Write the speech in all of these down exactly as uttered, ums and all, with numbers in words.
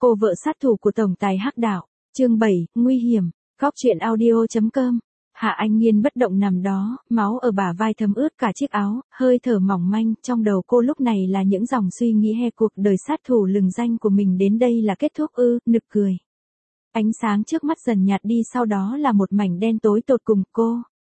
cô vợ sát thủ của tổng tài Hắc Đạo. Chương bảy, nguy hiểm. Góc truyện audio chấm com. Hạ Anh Nghiên bất động nằm đó, máu ở bả vai thấm ướt cả chiếc áo, hơi thở mỏng manh, trong đầu cô lúc này là những dòng suy nghĩ he cuộc đời sát thủ lừng danh của mình đến đây là kết thúc ư, nực cười. Ánh sáng trước mắt dần nhạt đi, sau đó là một mảnh đen tối tột cùng. Cô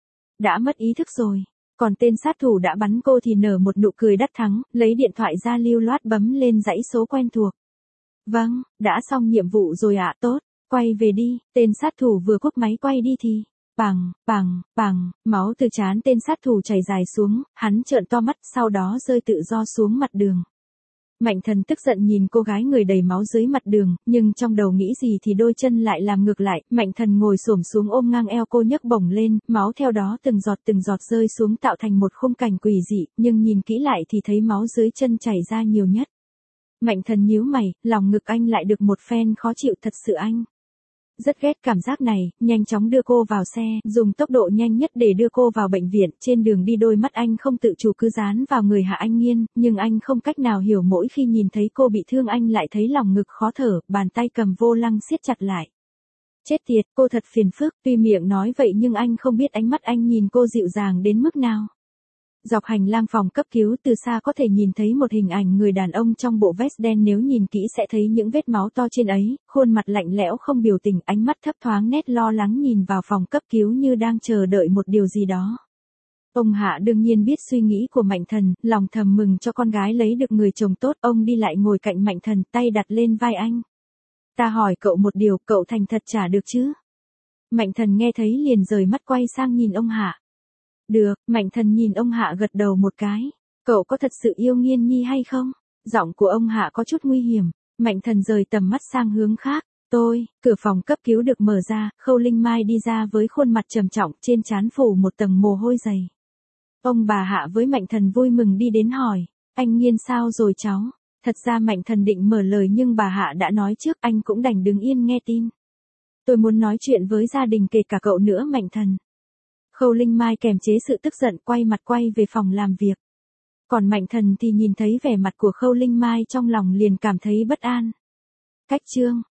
đã mất ý thức rồi. Còn tên sát thủ đã bắn cô thì nở một nụ cười đắc thắng, lấy điện thoại ra lưu loát bấm lên dãy số quen thuộc. Vâng, đã xong nhiệm vụ rồi ạ. Tốt, quay về đi. Tên sát thủ vừa cúp máy quay đi thì bàng, bàng, bàng, máu từ trán tên sát thủ chảy dài xuống, hắn trợn to mắt, sau đó rơi tự do xuống mặt đường. Mạnh Thần tức giận nhìn cô gái người đầy máu dưới mặt đường, nhưng trong đầu nghĩ gì thì đôi chân lại làm ngược lại. Mạnh Thần ngồi xổm xuống ôm ngang eo cô nhấc bổng lên, máu theo đó từng giọt từng giọt rơi xuống tạo thành một khung cảnh quỷ dị, nhưng nhìn kỹ lại thì thấy máu dưới chân chảy ra nhiều nhất. Mạnh Thần nhíu mày, lòng ngực anh lại được một phen khó chịu, thật sự anh rất ghét cảm giác này, nhanh chóng đưa cô vào xe, dùng tốc độ nhanh nhất để đưa cô vào bệnh viện. Trên đường đi đôi mắt anh không tự chủ cứ dán vào người Hạ Anh Nghiên, nhưng anh không cách nào hiểu mỗi khi nhìn thấy cô bị thương anh lại thấy lòng ngực khó thở, bàn tay cầm vô lăng siết chặt lại. Chết tiệt, cô thật phiền phức, tuy miệng nói vậy nhưng anh không biết ánh mắt anh nhìn cô dịu dàng đến mức nào. Dọc hành lang phòng cấp cứu từ xa có thể nhìn thấy một hình ảnh người đàn ông trong bộ vest đen, nếu nhìn kỹ sẽ thấy những vết máu to trên ấy, khuôn mặt lạnh lẽo không biểu tình, ánh mắt thấp thoáng nét lo lắng nhìn vào phòng cấp cứu như đang chờ đợi một điều gì đó. Ông Hạ đương nhiên biết suy nghĩ của Mạnh Thần, lòng thầm mừng cho con gái lấy được người chồng tốt. Ông đi lại ngồi cạnh Mạnh Thần, tay đặt lên vai anh. Ta hỏi cậu một điều, cậu thành thật trả được chứ? Mạnh Thần nghe thấy liền rời mắt quay sang nhìn ông Hạ. Được, Mạnh Thần nhìn ông Hạ gật đầu một cái. Cậu có thật sự yêu Nghiên Nhi hay không? Giọng của ông Hạ có chút nguy hiểm. Mạnh Thần rời tầm mắt sang hướng khác. Tôi, cửa phòng cấp cứu được mở ra, Khâu Linh Mai đi ra với khuôn mặt trầm trọng, trên trán phủ một tầng mồ hôi dày. Ông bà Hạ với Mạnh Thần vui mừng đi đến hỏi, anh Nghiên sao rồi cháu? Thật ra Mạnh Thần định mở lời nhưng bà Hạ đã nói trước, anh cũng đành đứng yên nghe tin. Tôi muốn nói chuyện với gia đình kể cả cậu nữa Mạnh Thần. Khâu Linh Mai kềm chế sự tức giận quay mặt quay về phòng làm việc. Còn Mạnh Thần thì nhìn thấy vẻ mặt của Khâu Linh Mai trong lòng liền cảm thấy bất an. Cách chương